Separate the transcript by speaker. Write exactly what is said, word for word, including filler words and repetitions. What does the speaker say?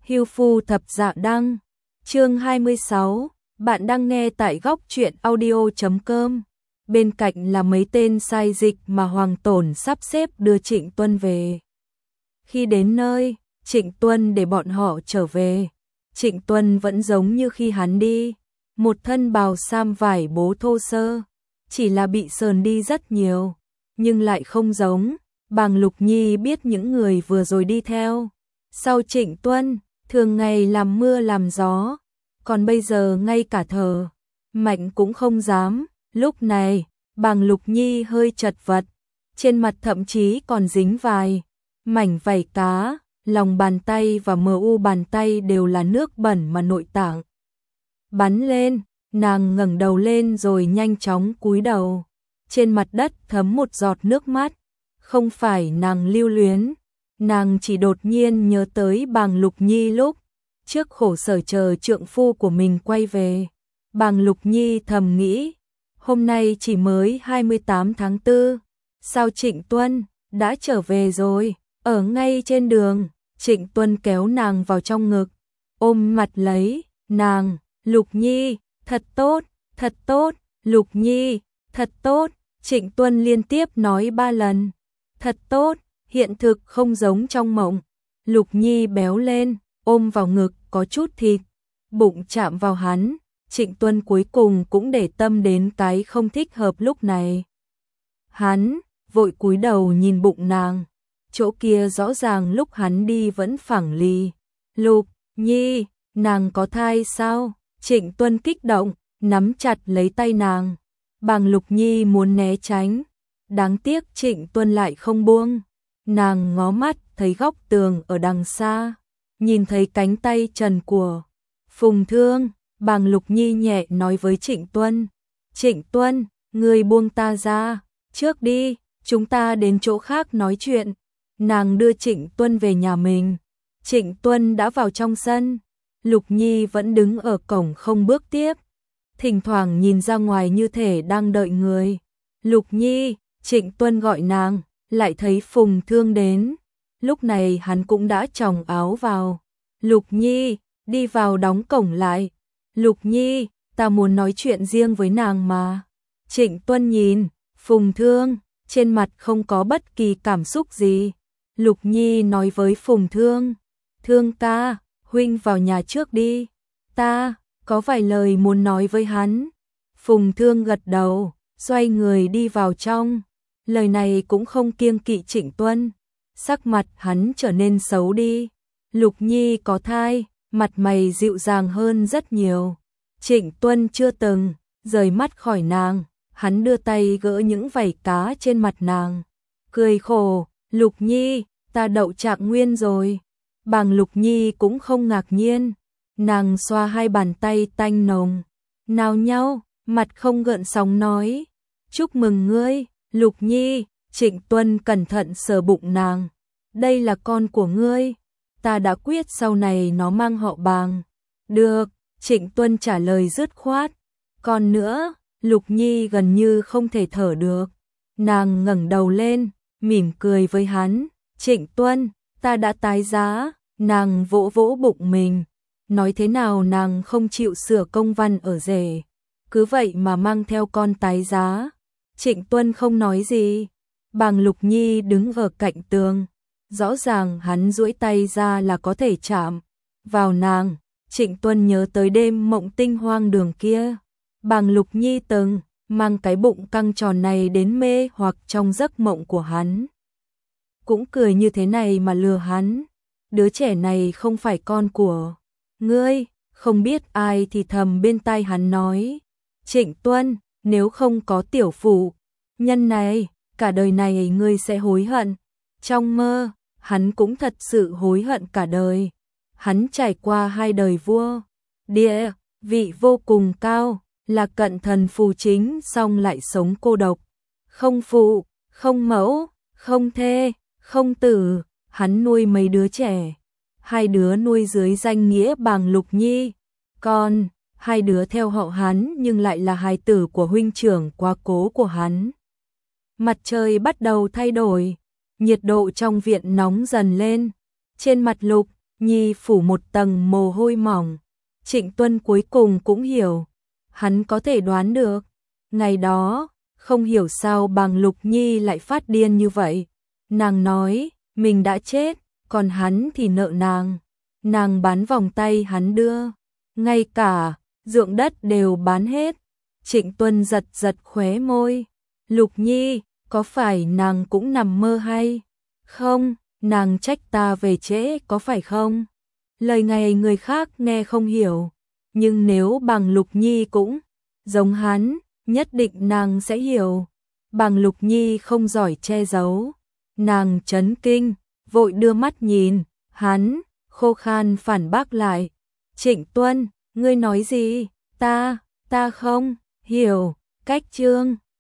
Speaker 1: Hưu phu thập dạ đăng, chương hai mươi sáu, bạn đang nghe tại góc truyện audio chấm com. Bên cạnh là mấy tên sai dịch mà Hoàng Tổn sắp xếp đưa Trịnh Tuân về. Khi đến nơi, Trịnh Tuân để bọn họ trở về. Trịnh Tuân vẫn giống như khi hắn đi, một thân bào sam vải bố thô sơ, chỉ là bị sờn đi rất nhiều, nhưng lại không giống. Bàng Lục Nhi biết những người vừa rồi đi theo sau Trịnh Tuân thường ngày làm mưa làm gió, còn bây giờ ngay cả thở mạnh cũng không dám. Lúc này, Bàng Lục Nhi hơi chật vật, trên mặt thậm chí còn dính vài mảnh vảy cá, lòng bàn tay và mờ u bàn tay đều là nước bẩn mà nội tạng bắn lên. Nàng ngẩng đầu lên rồi nhanh chóng cúi đầu, trên mặt đất thấm một giọt nước mắt. Không phải nàng lưu luyến, nàng chỉ đột nhiên nhớ tới Bàng Lục Nhi lúc trước khổ sở chờ trượng phu của mình quay về. Bàng Lục Nhi thầm nghĩ, hôm nay chỉ mới hai mươi tám tháng tư, sao Trịnh Tuân đã trở về rồi? Ở ngay trên đường, Trịnh Tuân kéo nàng vào trong ngực, ôm mặt lấy nàng. Lục Nhi, thật tốt, thật tốt, Lục Nhi, thật tốt. Trịnh Tuân liên tiếp nói ba lần, thật tốt, hiện thực không giống trong mộng. Lục Nhi béo lên, ôm vào ngực, có chút thịt bụng chạm vào hắn. Trịnh Tuân cuối cùng cũng để tâm đến cái không thích hợp lúc này. Hắn vội cúi đầu nhìn bụng nàng, chỗ kia rõ ràng lúc hắn đi vẫn phẳng lì. Lục Nhi, nàng có thai sao? Trịnh Tuân kích động, nắm chặt lấy tay nàng. Bàng Lục Nhi muốn né tránh, đáng tiếc Trịnh Tuân lại không buông. Nàng ngó mắt thấy góc tường ở đằng xa, nhìn thấy cánh tay trần của Phùng Thương. Bàng Lục Nhi nhẹ nói với Trịnh Tuân, Trịnh Tuân, ngươi buông ta ra, trước đi, chúng ta đến chỗ khác nói chuyện. Nàng đưa Trịnh Tuân về nhà mình. Trịnh Tuân đã vào trong sân, Lục Nhi vẫn đứng ở cổng không bước tiếp, thỉnh thoảng nhìn ra ngoài như thể đang đợi người. Lục Nhi, Trịnh Tuân gọi nàng, lại thấy Phùng Thương đến. Lúc này hắn cũng đã chồng áo vào. Lục Nhi, đi vào đóng cổng lại. Lục Nhi, ta muốn nói chuyện riêng với nàng mà. Trịnh Tuân nhìn Phùng Thương, trên mặt không có bất kỳ cảm xúc gì. Lục Nhi nói với Phùng Thương, Thương ca, huynh vào nhà trước đi, ta có vài lời muốn nói với hắn. Phùng Thương gật đầu, xoay người đi vào trong. Lời này cũng không kiêng kỵ Trịnh Tuân, sắc mặt hắn trở nên xấu đi. Lục Nhi có thai, mặt mày dịu dàng hơn rất nhiều. Trịnh Tuân chưa từng rời mắt khỏi nàng, hắn đưa tay gỡ những vảy cá trên mặt nàng, cười khổ, Lục Nhi, ta đậu trạng nguyên rồi. Bàng Lục Nhi cũng không ngạc nhiên, nàng xoa hai bàn tay tanh nồng, nào nhau, mặt không gợn sóng nói, chúc mừng ngươi, Lục Nhi. Trịnh Tuân cẩn thận sờ bụng nàng, đây là con của ngươi, ta đã quyết sau này nó mang họ Bàng. Được, Trịnh Tuân trả lời dứt khoát. Còn nữa, Lục Nhi gần như không thể thở được. Nàng ngẩng đầu lên, mỉm cười với hắn, Trịnh Tuân, ta đã tái giá. Nàng vỗ vỗ bụng mình, nói thế nào nàng không chịu sửa công văn ở rể, cứ vậy mà mang theo con tái giá. Trịnh Tuân không nói gì. Bàng Lục Nhi đứng ở cạnh tường, rõ ràng hắn duỗi tay ra là có thể chạm vào nàng. Trịnh Tuân nhớ tới đêm mộng tinh hoang đường kia, Bàng Lục Nhi từng mang cái bụng căng tròn này đến mê hoặc trong giấc mộng của hắn, cũng cười như thế này mà lừa hắn. Đứa trẻ này không phải con của ngươi. Không biết ai thì thầm bên tai hắn nói, Trịnh Tuân, nếu không có tiểu phụ nhân này, cả đời này ngươi sẽ hối hận. Trong mơ, hắn cũng thật sự hối hận cả đời. Hắn trải qua hai đời vua, địa vị vô cùng cao, là cận thần phù chính, song lại sống cô độc, không phụ, không mẫu, không thê, không tử. Hắn nuôi mấy đứa trẻ, hai đứa nuôi dưới danh nghĩa Bàng Lục Nhi, còn hai đứa theo họ hắn nhưng lại là hài tử của huynh trưởng quá cố của hắn. Mặt trời bắt đầu thay đổi, nhiệt độ trong viện nóng dần lên. Trên mặt Lục Nhi phủ một tầng mồ hôi mỏng. Trịnh Tuân cuối cùng cũng hiểu. Hắn có thể đoán được. Ngày đó, không hiểu sao Bàng Lục Nhi lại phát điên như vậy. Nàng nói, mình đã chết, còn hắn thì nợ nàng. Nàng bán vòng tay hắn đưa. Ngay cả, ruộng đất đều bán hết. Trịnh Tuân giật giật khóe môi. Lục Nhi, có phải nàng cũng nằm mơ hay? Không, nàng trách ta về trễ có phải không? Lời này người khác nghe không hiểu. Nhưng nếu Bàng Lục Nhi cũng giống hắn, nhất định nàng sẽ hiểu. Bàng Lục Nhi không giỏi che giấu. Nàng chấn kinh, vội đưa mắt nhìn. Hắn, khô khan phản bác lại. Trịnh Tuân, ngươi nói gì? Ta, ta không hiểu. Cách chương